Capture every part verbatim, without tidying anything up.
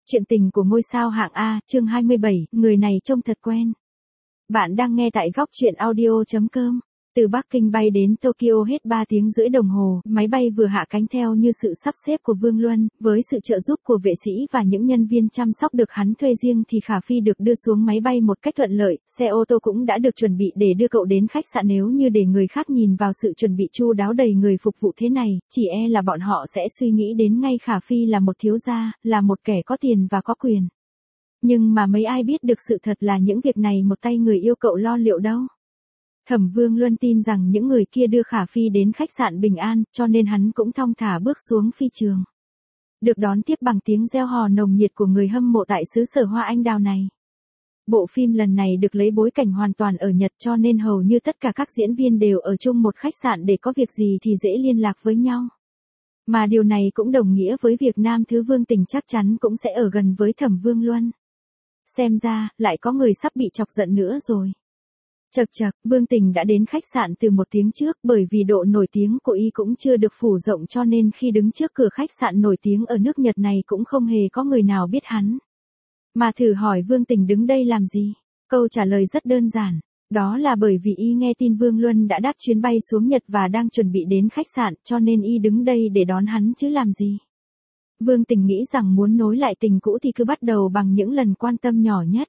Chuyện tình của ngôi sao hạng A, chương hai mươi bảy, người này trông thật quen. Bạn đang nghe tại góc chuyện audio chấm com. Từ Bắc Kinh bay đến Tokyo hết ba tiếng rưỡi đồng hồ, máy bay vừa hạ cánh theo như sự sắp xếp của Vương Luân, với sự trợ giúp của vệ sĩ và những nhân viên chăm sóc được hắn thuê riêng thì Khả Phi được đưa xuống máy bay một cách thuận lợi, xe ô tô cũng đã được chuẩn bị để đưa cậu đến khách sạn. Nếu như để người khác nhìn vào sự chuẩn bị chu đáo đầy người phục vụ thế này, chỉ e là bọn họ sẽ suy nghĩ đến ngay Khả Phi là một thiếu gia, là một kẻ có tiền và có quyền. Nhưng mà mấy ai biết được sự thật là những việc này một tay người yêu cậu lo liệu đâu. Thẩm Vương Luân tin rằng những người kia đưa Khả Phi đến khách sạn bình an, cho nên hắn cũng thong thả bước xuống phi trường. Được đón tiếp bằng tiếng reo hò nồng nhiệt của người hâm mộ tại xứ sở hoa anh đào này. Bộ phim lần này được lấy bối cảnh hoàn toàn ở Nhật cho nên hầu như tất cả các diễn viên đều ở chung một khách sạn để có việc gì thì dễ liên lạc với nhau. Mà điều này cũng đồng nghĩa với việc nam thứ Vương Tình chắc chắn cũng sẽ ở gần với Thẩm Vương Luân. Xem ra, lại có người sắp bị chọc giận nữa rồi. Chậc chậc, Vương Tình đã đến khách sạn từ một tiếng trước, bởi vì độ nổi tiếng của y cũng chưa được phủ rộng cho nên khi đứng trước cửa khách sạn nổi tiếng ở nước Nhật này cũng không hề có người nào biết hắn. Mà thử hỏi Vương Tình đứng đây làm gì? Câu trả lời rất đơn giản. Đó là bởi vì y nghe tin Vương Luân đã đáp chuyến bay xuống Nhật và đang chuẩn bị đến khách sạn cho nên y đứng đây để đón hắn chứ làm gì. Vương Tình nghĩ rằng muốn nối lại tình cũ thì cứ bắt đầu bằng những lần quan tâm nhỏ nhất.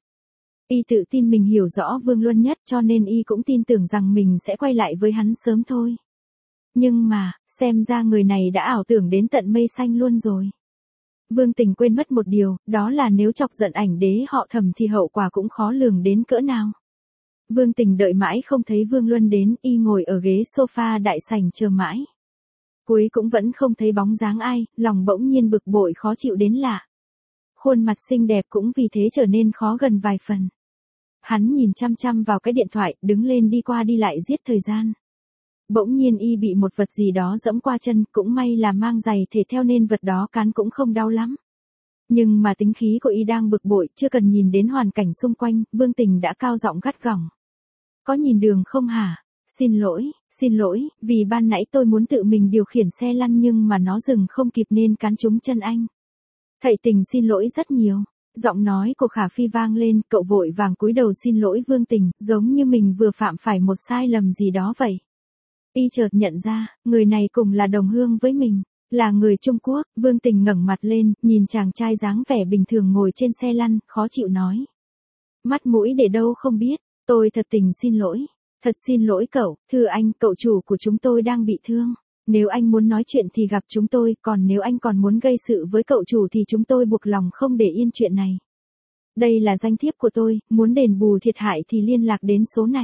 Y tự tin mình hiểu rõ Vương Luân nhất cho nên y cũng tin tưởng rằng mình sẽ quay lại với hắn sớm thôi. Nhưng mà, xem ra người này đã ảo tưởng đến tận mây xanh luôn rồi. Vương Tình quên mất một điều, đó là nếu chọc giận ảnh đế họ Thẩm thì hậu quả cũng khó lường đến cỡ nào. Vương Tình đợi mãi không thấy Vương Luân đến, y ngồi ở ghế sofa đại sảnh chờ mãi. Cuối cũng vẫn không thấy bóng dáng ai, lòng bỗng nhiên bực bội khó chịu đến lạ. Khuôn mặt xinh đẹp cũng vì thế trở nên khó gần vài phần. Hắn nhìn chăm chăm vào cái điện thoại, đứng lên đi qua đi lại giết thời gian. Bỗng nhiên y bị một vật gì đó giẫm qua chân, cũng may là mang giày thể theo nên vật đó cán cũng không đau lắm. Nhưng mà tính khí của y đang bực bội, chưa cần nhìn đến hoàn cảnh xung quanh, Vương Tình đã cao giọng gắt gỏng. Có nhìn đường không hả? Xin lỗi, xin lỗi, vì ban nãy tôi muốn tự mình điều khiển xe lăn nhưng mà nó dừng không kịp nên cán trúng chân anh. Thầy Tình xin lỗi rất nhiều. Giọng nói của Khả Phi vang lên, cậu vội vàng cúi đầu xin lỗi Vương Tình, giống như mình vừa phạm phải một sai lầm gì đó vậy. Y chợt nhận ra, người này cùng là đồng hương với mình, là người Trung Quốc. Vương Tình ngẩng mặt lên, nhìn chàng trai dáng vẻ bình thường ngồi trên xe lăn, khó chịu nói. Mắt mũi để đâu không biết, tôi thật tình xin lỗi, thật xin lỗi cậu, thưa anh, cậu chủ của chúng tôi đang bị thương. Nếu anh muốn nói chuyện thì gặp chúng tôi, còn nếu anh còn muốn gây sự với cậu chủ thì chúng tôi buộc lòng không để yên chuyện này. Đây là danh thiếp của tôi, muốn đền bù thiệt hại thì liên lạc đến số này.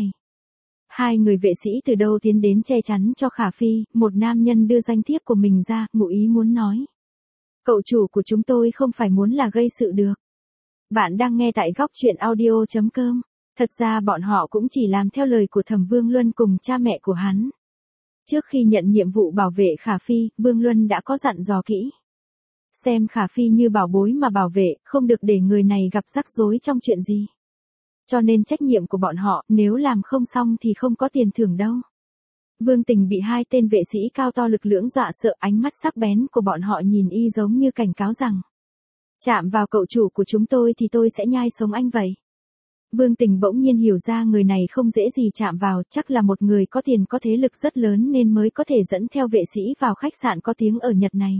Hai người vệ sĩ từ đâu tiến đến che chắn cho Khả Phi, một nam nhân đưa danh thiếp của mình ra, ngụ ý muốn nói. Cậu chủ của chúng tôi không phải muốn là gây sự được. Bạn đang nghe tại góc chuyện audio chấm com. Thật ra bọn họ cũng chỉ làm theo lời của Thẩm Vương Luân cùng cha mẹ của hắn. Trước khi nhận nhiệm vụ bảo vệ Khả Phi, Vương Luân đã có dặn dò kỹ. Xem Khả Phi như bảo bối mà bảo vệ, không được để người này gặp rắc rối trong chuyện gì. Cho nên trách nhiệm của bọn họ, nếu làm không xong thì không có tiền thưởng đâu. Vương Tình bị hai tên vệ sĩ cao to lực lưỡng dọa sợ, ánh mắt sắc bén của bọn họ nhìn y giống như cảnh cáo rằng. Chạm vào cậu chủ của chúng tôi thì tôi sẽ nhai sống anh vậy. Vương Tình bỗng nhiên hiểu ra người này không dễ gì chạm vào, chắc là một người có tiền có thế lực rất lớn nên mới có thể dẫn theo vệ sĩ vào khách sạn có tiếng ở Nhật này.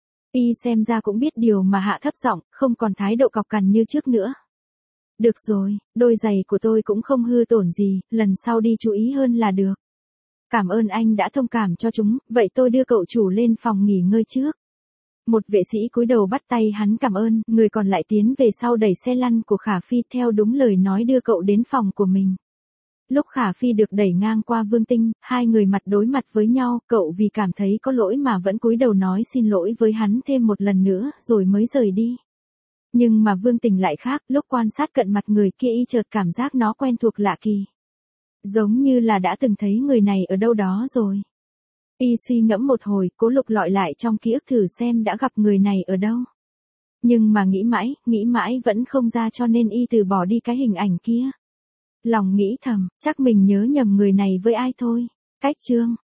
Y xem ra cũng biết điều mà hạ thấp giọng, không còn thái độ cọc cằn như trước nữa. Được rồi, đôi giày của tôi cũng không hư tổn gì, lần sau đi chú ý hơn là được. Cảm ơn anh đã thông cảm cho chúng, vậy tôi đưa cậu chủ lên phòng nghỉ ngơi trước. Một vệ sĩ cúi đầu bắt tay hắn cảm ơn, người còn lại tiến về sau đẩy xe lăn của Khả Phi theo đúng lời nói đưa cậu đến phòng của mình. Lúc Khả Phi được đẩy ngang qua Vương Tinh, hai người mặt đối mặt với nhau, cậu vì cảm thấy có lỗi mà vẫn cúi đầu nói xin lỗi với hắn thêm một lần nữa rồi mới rời đi. Nhưng mà Vương Tình lại khác, lúc quan sát cận mặt người kia y chợt cảm giác nó quen thuộc lạ kỳ. Giống như là đã từng thấy người này ở đâu đó rồi. Y suy ngẫm một hồi, cố lục lọi lại trong ký ức thử xem đã gặp người này ở đâu. Nhưng mà nghĩ mãi, nghĩ mãi vẫn không ra cho nên y từ bỏ đi cái hình ảnh kia. Lòng nghĩ thầm, chắc mình nhớ nhầm người này với ai thôi. Cách chương